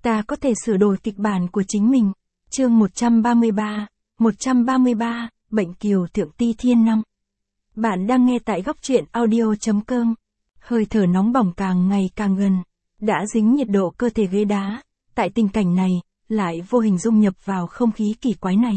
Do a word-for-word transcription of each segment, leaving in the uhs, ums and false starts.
Ta có thể sửa đổi kịch bản của chính mình. Chương một trăm ba mươi ba, một trăm ba mươi ba, Bệnh Kiều Thượng Ti Thiên năm. Bạn đang nghe tại góc truyện audio chấm com. Hơi thở nóng bỏng càng ngày càng gần, đã dính nhiệt độ cơ thể ghế đá. Tại tình cảnh này, lại vô hình dung nhập vào không khí kỳ quái này.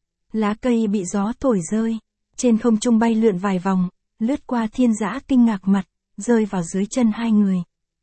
Lá cây bị gió thổi rơi, trên không trung bay lượn vài vòng, lướt qua Thiên Dã kinh ngạc mặt, rơi vào dưới chân hai người.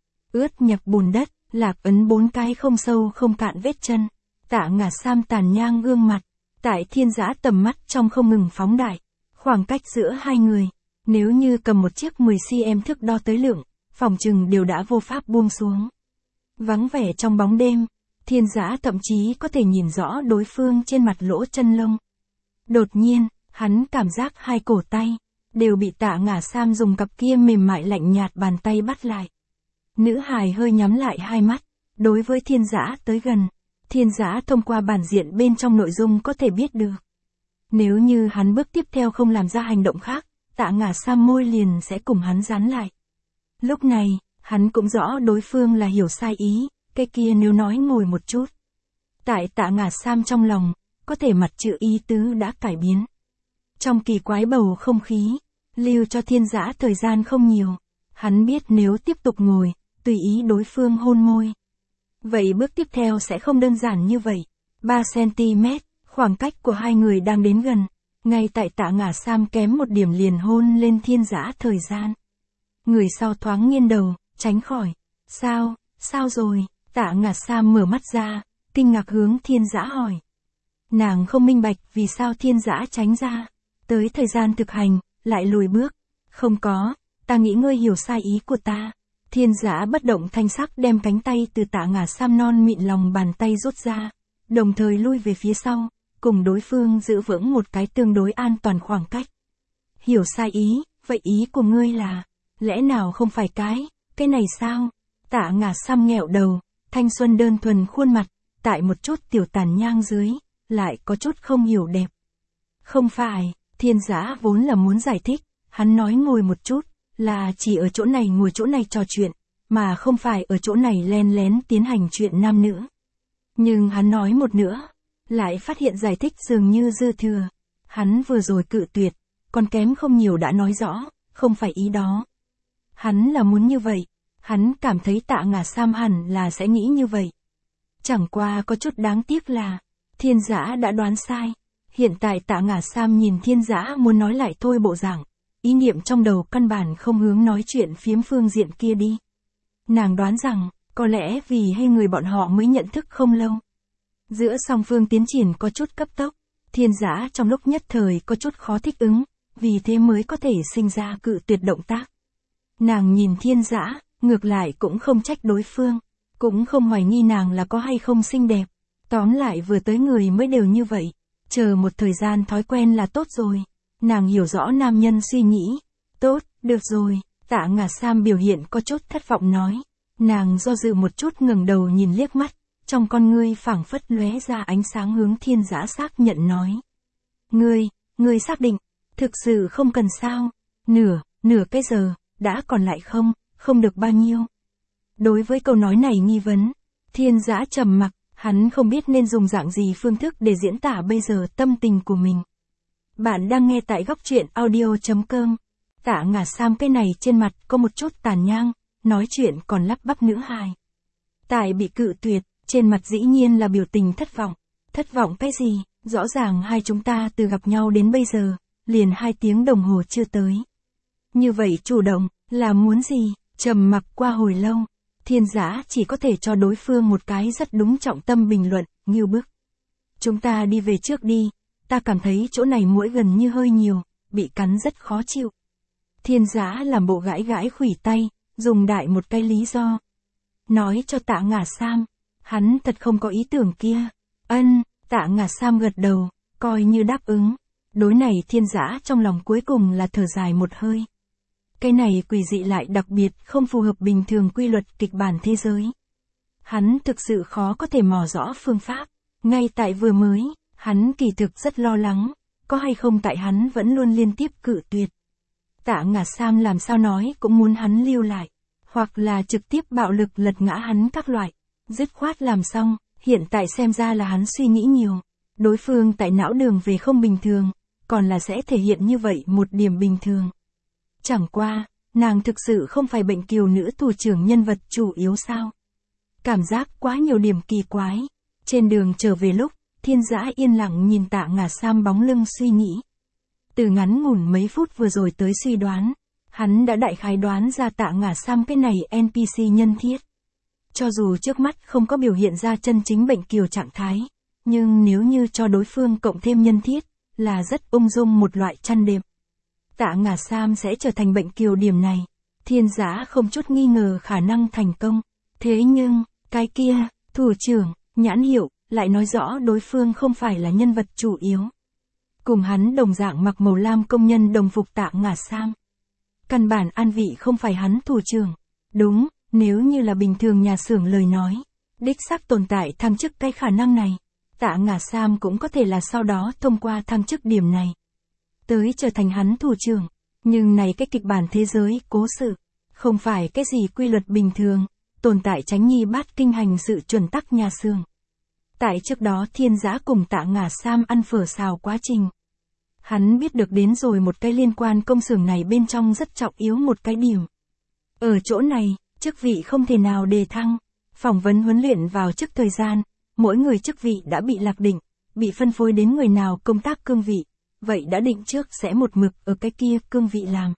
Ướt nhẹp bùn đất, Lạc Ấn bốn cái không sâu không cạn vết chân. Tạ Ngả Sam tàn nhang gương mặt, tại Thiên Dã tầm mắt trong không ngừng phóng đại. Khoảng cách giữa hai người, nếu như cầm một chiếc mười xăng-ti-mét thước đo tới lượng, phòng chừng đều đã vô pháp buông xuống. Vắng vẻ trong bóng đêm, Thiên Dã thậm chí có thể nhìn rõ đối phương trên mặt lỗ chân lông. Đột nhiên, hắn cảm giác hai cổ tay đều bị Tạ Ngả Sam dùng cặp kia mềm mại lạnh nhạt bàn tay bắt lại. Nữ hài hơi nhắm lại hai mắt, đối với Thiên Dã tới gần. Thiên Dã thông qua bản diện bên trong nội dung có thể biết được. Nếu như hắn bước tiếp theo không làm ra hành động khác, Tạ Ngả Sam môi liền sẽ cùng hắn dán lại. Lúc này, hắn cũng rõ đối phương là hiểu sai ý, cái kia nếu nói ngồi một chút. Tại Tạ Ngả Sam trong lòng, có thể mặt chữ ý tứ đã cải biến. Trong kỳ quái bầu không khí, lưu cho Thiên Dã thời gian không nhiều. Hắn biết nếu tiếp tục ngồi, tùy ý đối phương hôn môi. Vậy bước tiếp theo sẽ không đơn giản như vậy. ba xăng-ti-mét, khoảng cách của hai người đang đến gần. Ngay tại Tạ Ngả Sam kém một điểm liền hôn lên Thiên Dã thời gian. Người sau thoáng nghiêng đầu, tránh khỏi. Sao, sao rồi? Tạ Ngả Sam mở mắt ra, kinh ngạc hướng Thiên Dã hỏi. Nàng không minh bạch vì sao Thiên Dã tránh ra. Tới thời gian thực hành, lại lùi bước. Không có, ta nghĩ ngươi hiểu sai ý của ta. Thiên Dã bất động thanh sắc đem cánh tay từ Tạ Ngả Sam non mịn lòng bàn tay rút ra, đồng thời lui về phía sau, cùng đối phương giữ vững một cái tương đối an toàn khoảng cách. Hiểu sai ý, vậy ý của ngươi là, lẽ nào không phải cái, cái này sao? Tạ Ngả Sam nghẹo đầu, thanh xuân đơn thuần khuôn mặt, tại một chút tiểu tàn nhang dưới, lại có chút không hiểu đẹp. Không phải, Thiên Dã vốn là muốn giải thích, hắn nói ngồi một chút, là chỉ ở chỗ này ngồi chỗ này trò chuyện, mà không phải ở chỗ này len lén tiến hành chuyện nam nữ. Nhưng hắn nói một nữa, lại phát hiện giải thích dường như dư thừa. Hắn vừa rồi cự tuyệt, còn kém không nhiều đã nói rõ, không phải ý đó. Hắn là muốn như vậy, hắn cảm thấy Tạ Ngả Sam hẳn là sẽ nghĩ như vậy. Chẳng qua có chút đáng tiếc là, Thiên Dã đã đoán sai. Hiện tại Tạ Ngả Sam nhìn Thiên Dã muốn nói lại thôi bộ dạng. Ý niệm trong đầu căn bản không hướng nói chuyện phiếm phương diện kia đi. Nàng đoán rằng, có lẽ vì hai người bọn họ mới nhận thức không lâu. Giữa song phương tiến triển có chút cấp tốc, Thiên Dã trong lúc nhất thời có chút khó thích ứng, vì thế mới có thể sinh ra cự tuyệt động tác. Nàng nhìn Thiên Dã, ngược lại cũng không trách đối phương, cũng không hoài nghi nàng là có hay không xinh đẹp. Tóm lại vừa tới người mới đều như vậy, chờ một thời gian thói quen là tốt rồi. Nàng hiểu rõ nam nhân suy nghĩ. Tốt, được rồi, Tạ Ngả Sam biểu hiện có chút thất vọng nói. Nàng do dự một chút ngẩng đầu nhìn liếc mắt, trong con ngươi phảng phất lóe ra ánh sáng hướng Thiên Dã xác nhận nói. Ngươi, ngươi xác định, thực sự không cần sao, nửa, nửa cái giờ, đã còn lại không, không được bao nhiêu. Đối với câu nói này nghi vấn, Thiên Dã trầm mặc, hắn không biết nên dùng dạng gì phương thức để diễn tả bây giờ tâm tình của mình. Bạn đang nghe tại góc truyện audio chấm com. Tạ Ngả Sam cái này trên mặt có một chút tàn nhang, nói chuyện còn lắp bắp nữ hài. Tại bị cự tuyệt, trên mặt dĩ nhiên là biểu tình thất vọng. Thất vọng cái gì, rõ ràng hai chúng ta từ gặp nhau đến bây giờ, liền hai tiếng đồng hồ chưa tới. Như vậy chủ động, là muốn gì, trầm mặc qua hồi lâu. Thiên Dã chỉ có thể cho đối phương một cái rất đúng trọng tâm bình luận, ngưu bức. Chúng ta đi về trước đi. Ta cảm thấy chỗ này muỗi gần như hơi nhiều, bị cắn rất khó chịu. Thiên Dã làm bộ gãi gãi khuỷu tay, dùng đại một cái lý do. Nói cho Tạ Ngả Sam, hắn thật không có ý tưởng kia. Ân, Tạ Ngả Sam gật đầu, coi như đáp ứng. Đối này Thiên Dã trong lòng cuối cùng là thở dài một hơi. Cái này quỷ dị lại đặc biệt không phù hợp bình thường quy luật kịch bản thế giới. Hắn thực sự khó có thể mò rõ phương pháp, ngay tại vừa mới. Hắn kỳ thực rất lo lắng, có hay không tại hắn vẫn luôn liên tiếp cự tuyệt. Tạ Ngả Sam làm sao nói cũng muốn hắn lưu lại, hoặc là trực tiếp bạo lực lật ngã hắn các loại. Dứt khoát làm xong, hiện tại xem ra là hắn suy nghĩ nhiều. Đối phương tại não đường về không bình thường, còn là sẽ thể hiện như vậy một điểm bình thường. Chẳng qua, nàng thực sự không phải bệnh kiều nữ thủ trưởng nhân vật chủ yếu sao? Cảm giác quá nhiều điểm kỳ quái. Trên đường trở về lúc, Thiên Dã yên lặng nhìn Tạ Ngà Sam bóng lưng suy nghĩ. Từ ngắn ngủn mấy phút vừa rồi tới suy đoán, hắn đã đại khái đoán ra Tạ Ngà Sam cái này en pê xê nhân thiết. Cho dù trước mắt không có biểu hiện ra chân chính bệnh kiều trạng thái, nhưng nếu như cho đối phương cộng thêm nhân thiết, là rất ung dung một loại chăn đệm. Tạ Ngà Sam sẽ trở thành bệnh kiều điểm này. Thiên Dã không chút nghi ngờ khả năng thành công. Thế nhưng, cái kia, thủ trưởng, nhãn hiệu, lại nói rõ đối phương không phải là nhân vật chủ yếu. Cùng hắn đồng dạng mặc màu lam công nhân đồng phục Tạ Ngà Sam. Căn bản an vị không phải hắn thủ trưởng. Đúng, nếu như là bình thường nhà xưởng lời nói, đích xác tồn tại thăng chức cái khả năng này. Tạ Ngà Sam cũng có thể là sau đó thông qua thăng chức điểm này, tới trở thành hắn thủ trưởng. Nhưng này cái kịch bản thế giới cố sự, không phải cái gì quy luật bình thường, tồn tại tránh nhi bát kinh hành sự chuẩn tắc nhà xưởng. Tại trước đó Thiên Dã cùng Tạ Ngà Sam ăn phở xào quá trình. Hắn biết được đến rồi một cái liên quan công xưởng này bên trong rất trọng yếu một cái điểm. Ở chỗ này, chức vị không thể nào đề thăng, phỏng vấn huấn luyện vào chức thời gian, mỗi người chức vị đã bị lạc định, bị phân phối đến người nào công tác cương vị, vậy đã định trước sẽ một mực ở cái kia cương vị làm.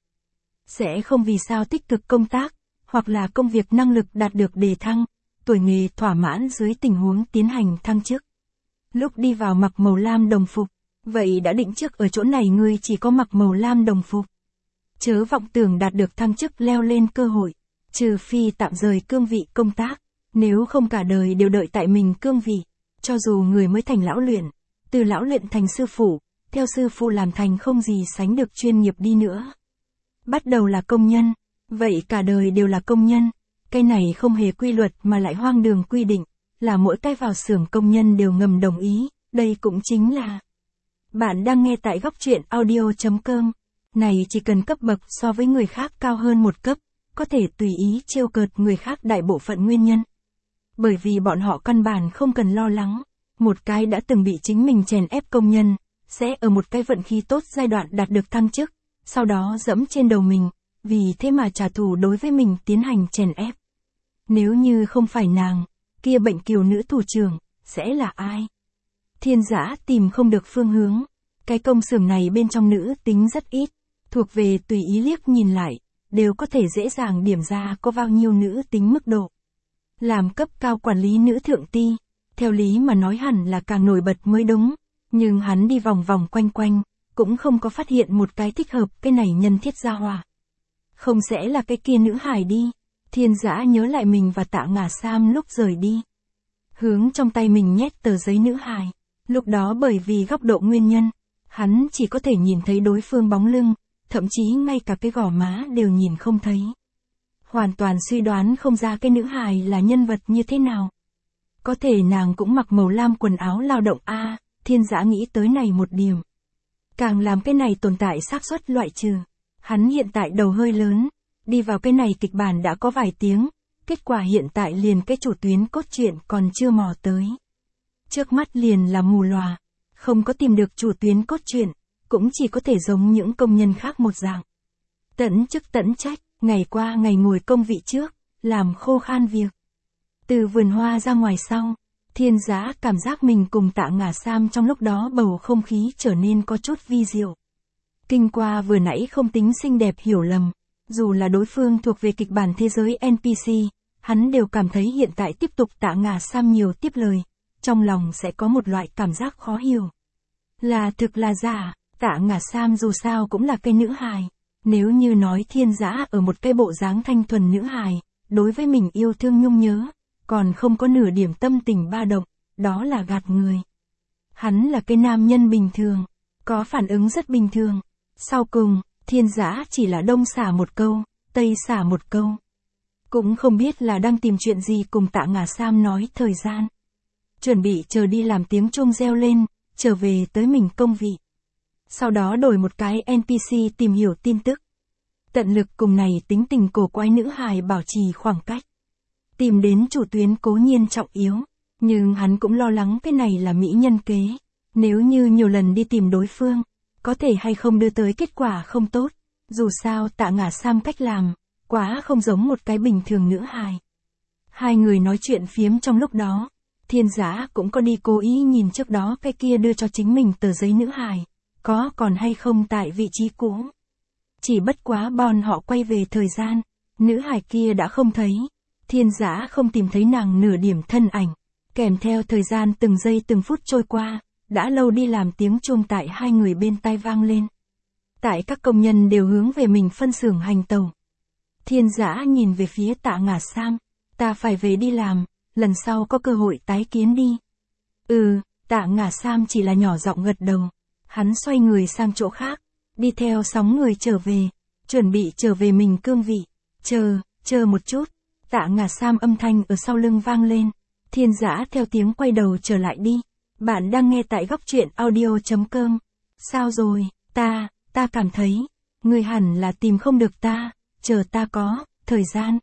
Sẽ không vì sao tích cực công tác, hoặc là công việc năng lực đạt được đề thăng, tuổi nghề thỏa mãn dưới tình huống tiến hành thăng chức. Lúc đi vào mặc màu lam đồng phục, vậy đã định trước ở chỗ này ngươi chỉ có mặc màu lam đồng phục. Chớ vọng tưởng đạt được thăng chức leo lên cơ hội, trừ phi tạm rời cương vị công tác, nếu không cả đời đều đợi tại mình cương vị. Cho dù người mới thành lão luyện, từ lão luyện thành sư phụ, theo sư phụ làm thành không gì sánh được chuyên nghiệp đi nữa. Bắt đầu là công nhân, vậy cả đời đều là công nhân. Cái này không hề quy luật mà lại hoang đường quy định, là mỗi cái vào xưởng công nhân đều ngầm đồng ý, đây cũng chính là. Bạn đang nghe tại góc truyện audio.com. Này chỉ cần cấp bậc so với người khác cao hơn một cấp, có thể tùy ý trêu cợt người khác đại bộ phận nguyên nhân. Bởi vì bọn họ căn bản không cần lo lắng, một cái đã từng bị chính mình chèn ép công nhân, sẽ ở một cái vận khí tốt giai đoạn đạt được thăng chức, sau đó dẫm trên đầu mình, vì thế mà trả thù đối với mình tiến hành chèn ép. Nếu như không phải nàng, kia bệnh kiều nữ thủ trưởng, sẽ là ai? Thiên Dã tìm không được phương hướng, cái công xưởng này bên trong nữ tính rất ít, thuộc về tùy ý liếc nhìn lại, đều có thể dễ dàng điểm ra có bao nhiêu nữ tính mức độ. Làm cấp cao quản lý nữ thượng ti, theo lý mà nói hẳn là càng nổi bật mới đúng, nhưng hắn đi vòng vòng quanh quanh, cũng không có phát hiện một cái thích hợp cái này nhân thiết gia hòa. Không sẽ là cái kia nữ hài đi. Thiên Dã nhớ lại mình và Tạ Ngà Sam lúc rời đi. Hướng trong tay mình nhét tờ giấy nữ hài. Lúc đó bởi vì góc độ nguyên nhân, hắn chỉ có thể nhìn thấy đối phương bóng lưng, thậm chí ngay cả cái gò má đều nhìn không thấy. Hoàn toàn suy đoán không ra cái nữ hài là nhân vật như thế nào. Có thể nàng cũng mặc màu lam quần áo lao động a. À, Thiên Dã nghĩ tới này một điểm. Càng làm cái này tồn tại xác suất loại trừ. Hắn hiện tại đầu hơi lớn, đi vào cái này kịch bản đã có vài tiếng, kết quả hiện tại liền cái chủ tuyến cốt truyện còn chưa mò tới. Trước mắt liền là mù lòa, không có tìm được chủ tuyến cốt truyện, cũng chỉ có thể giống những công nhân khác một dạng. Tận chức tận trách, ngày qua ngày ngồi công vị trước, làm khô khan việc. Từ vườn hoa ra ngoài sau, Thiên Dã cảm giác mình cùng Tạ Ngà Sam trong lúc đó bầu không khí trở nên có chút vi diệu. Kinh qua vừa nãy không tính xinh đẹp hiểu lầm, dù là đối phương thuộc về kịch bản thế giới en pê xê, hắn đều cảm thấy hiện tại tiếp tục Tạ Ngà Sam nhiều tiếp lời, trong lòng sẽ có một loại cảm giác khó hiểu. Là thực là giả, Tạ Ngà Sam dù sao cũng là cái nữ hài. Nếu như nói Thiên Dã ở một cái bộ dáng thanh thuần nữ hài, đối với mình yêu thương nhung nhớ, còn không có nửa điểm tâm tình ba động, đó là gạt người. Hắn là cái nam nhân bình thường, có phản ứng rất bình thường. Sau cùng, Thiên Dã chỉ là đông xả một câu, tây xả một câu. Cũng không biết là đang tìm chuyện gì cùng Tạ Ngà Sam nói thời gian. Chuẩn bị chờ đi làm tiếng chuông reo lên, trở về tới mình công vị. Sau đó đổi một cái en pê xê tìm hiểu tin tức. Tận lực cùng này tính tình cổ quái nữ hài bảo trì khoảng cách. Tìm đến chủ tuyến cố nhiên trọng yếu, nhưng hắn cũng lo lắng cái này là mỹ nhân kế. Nếu như nhiều lần đi tìm đối phương, có thể hay không đưa tới kết quả không tốt. Dù sao Tạ Ngả Sam cách làm, quá không giống một cái bình thường nữ hài. Hai người nói chuyện phiếm trong lúc đó, Thiên Giã cũng có đi cố ý nhìn trước đó cái kia đưa cho chính mình tờ giấy nữ hài, có còn hay không tại vị trí cũ. Chỉ bất quá bọn họ quay về thời gian, nữ hài kia đã không thấy. Thiên Giã không tìm thấy nàng nửa điểm thân ảnh, kèm theo thời gian từng giây từng phút trôi qua, đã lâu đi làm tiếng chuông tại hai người bên tai vang lên. Tại các công nhân đều hướng về mình phân xưởng hành tàu. Thiên Giã nhìn về phía Tạ Ngả Sam, ta phải về đi làm, lần sau có cơ hội tái kiến đi. Ừ, Tạ Ngả Sam chỉ là nhỏ giọng gật đầu, hắn xoay người sang chỗ khác, đi theo sóng người trở về, chuẩn bị trở về mình cương vị. Chờ, chờ một chút, Tạ Ngả Sam âm thanh ở sau lưng vang lên, Thiên Giã theo tiếng quay đầu trở lại đi. Bạn đang nghe tại góc truyện audio.com. Sao rồi, ta, ta cảm thấy, ngươi hẳn là tìm không được ta, chờ ta có, thời gian.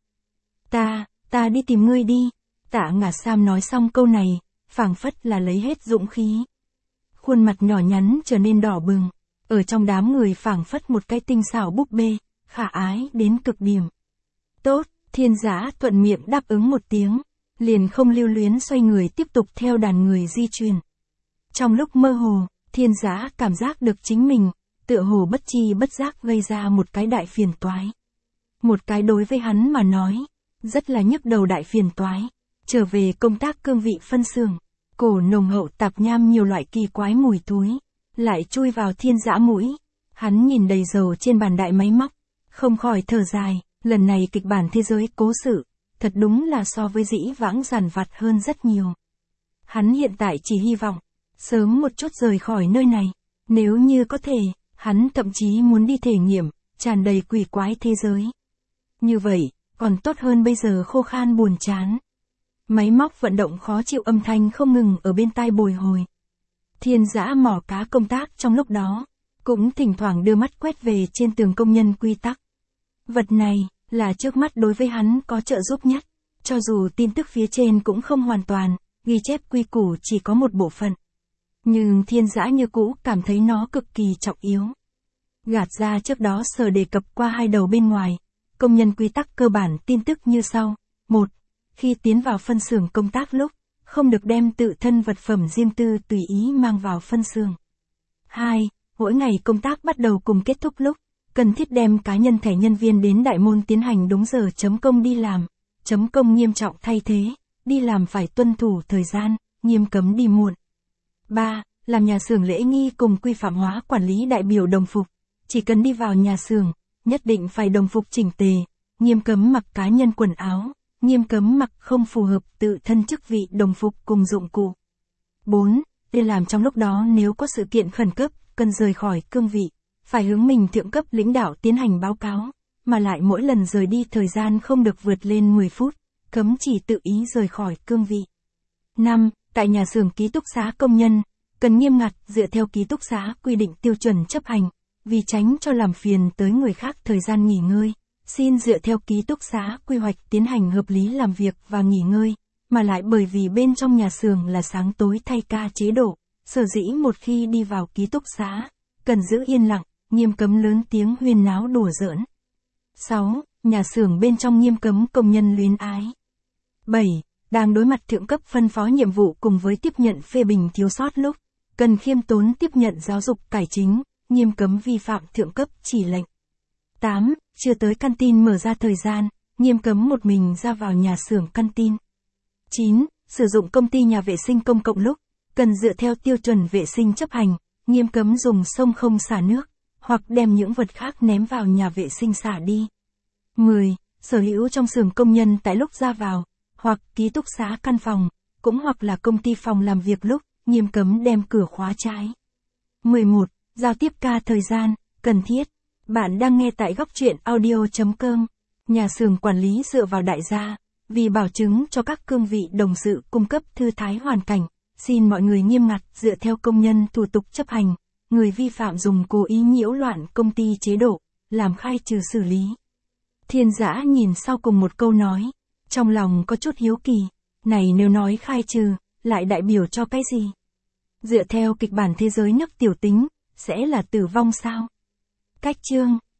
Ta, ta đi tìm ngươi đi. Tạ Ngả Sam nói xong câu này, phảng phất là lấy hết dũng khí. Khuôn mặt nhỏ nhắn trở nên đỏ bừng, ở trong đám người phảng phất một cái tinh xảo búp bê, khả ái đến cực điểm. Tốt, Thiên Giã thuận miệng đáp ứng một tiếng, liền không lưu luyến xoay người tiếp tục theo đàn người di chuyển. Trong lúc mơ hồ, Thiên Giã cảm giác được chính mình, tựa hồ bất chi bất giác gây ra một cái đại phiền toái. Một cái đối với hắn mà nói, rất là nhức đầu đại phiền toái. Trở về công tác cương vị phân xưởng, cổ nồng hậu tạp nham nhiều loại kỳ quái mùi túi, lại chui vào Thiên Giã mũi. Hắn nhìn đầy dầu trên bàn đại máy móc, không khỏi thở dài, lần này kịch bản thế giới cố sự, thật đúng là so với dĩ vãng giản vặt hơn rất nhiều. Hắn hiện tại chỉ hy vọng, sớm một chút rời khỏi nơi này, nếu như có thể, hắn thậm chí muốn đi thể nghiệm, tràn đầy quỷ quái thế giới. Như vậy, còn tốt hơn bây giờ khô khan buồn chán. Máy móc vận động khó chịu âm thanh không ngừng ở bên tai bồi hồi. Thiên Giã mỏ cá công tác trong lúc đó, cũng thỉnh thoảng đưa mắt quét về trên tường công nhân quy tắc. Vật này, là trước mắt đối với hắn có trợ giúp nhất, cho dù tin tức phía trên cũng không hoàn toàn, ghi chép quy củ chỉ có một bộ phận. Nhưng Thiên Giã như cũ cảm thấy nó cực kỳ trọng yếu. Gạt ra trước đó sở đề cập qua hai đầu bên ngoài, công nhân quy tắc cơ bản tin tức như sau. Một, khi tiến vào phân xưởng công tác lúc, không được đem tự thân vật phẩm riêng tư tùy ý mang vào phân xưởng. Hai, mỗi ngày công tác bắt đầu cùng kết thúc lúc, cần thiết đem cá nhân thẻ nhân viên đến đại môn tiến hành đúng giờ chấm công đi làm, chấm công nghiêm trọng thay thế, đi làm phải tuân thủ thời gian, nghiêm cấm đi muộn. Ba, làm nhà xưởng lễ nghi cùng quy phạm hóa quản lý đại biểu đồng phục, chỉ cần đi vào nhà xưởng, nhất định phải đồng phục chỉnh tề, nghiêm cấm mặc cá nhân quần áo, nghiêm cấm mặc không phù hợp tự thân chức vị đồng phục cùng dụng cụ. Bốn, đi làm trong lúc đó nếu có sự kiện khẩn cấp, cần rời khỏi cương vị, phải hướng mình thượng cấp lãnh đạo tiến hành báo cáo, mà lại mỗi lần rời đi thời gian không được vượt lên mười phút, cấm chỉ tự ý rời khỏi cương vị. Năm, tại nhà xưởng ký túc xá công nhân, cần nghiêm ngặt dựa theo ký túc xá quy định tiêu chuẩn chấp hành, vì tránh cho làm phiền tới người khác thời gian nghỉ ngơi, xin dựa theo ký túc xá quy hoạch tiến hành hợp lý làm việc và nghỉ ngơi, mà lại bởi vì bên trong nhà xưởng là sáng tối thay ca chế độ, sở dĩ một khi đi vào ký túc xá, cần giữ yên lặng, nghiêm cấm lớn tiếng huyên náo đùa giỡn. Sáu, nhà xưởng bên trong nghiêm cấm công nhân luyến ái. Bảy, đang đối mặt thượng cấp phân phó nhiệm vụ cùng với tiếp nhận phê bình thiếu sót lúc, cần khiêm tốn tiếp nhận giáo dục cải chính, nghiêm cấm vi phạm thượng cấp chỉ lệnh. Tám, chưa tới căn tin mở ra thời gian, nghiêm cấm một mình ra vào nhà xưởng căn tin. Chín, sử dụng công ty nhà vệ sinh công cộng lúc, cần dựa theo tiêu chuẩn vệ sinh chấp hành, nghiêm cấm dùng sông không xả nước, hoặc đem những vật khác ném vào nhà vệ sinh xả đi. Mười, sở hữu trong xưởng công nhân tại lúc ra vào, hoặc ký túc xá căn phòng, cũng hoặc là công ty phòng làm việc lúc, nghiêm cấm đem cửa khóa trái. mười một. Giao tiếp ca thời gian, cần thiết. Bạn đang nghe tại góc truyện audio.com. Nhà xưởng quản lý dựa vào đại gia, vì bảo chứng cho các cương vị đồng sự cung cấp thư thái hoàn cảnh, xin mọi người nghiêm ngặt dựa theo công nhân thủ tục chấp hành, người vi phạm dùng cố ý nhiễu loạn công ty chế độ, làm khai trừ xử lý. Thiên Giã nhìn sau cùng một câu nói, Trong lòng có chút hiếu kỳ, này nếu nói khai trừ, lại đại biểu cho cái gì? Dựa theo kịch bản thế giới nước tiểu tính, sẽ là tử vong sao? Cách chương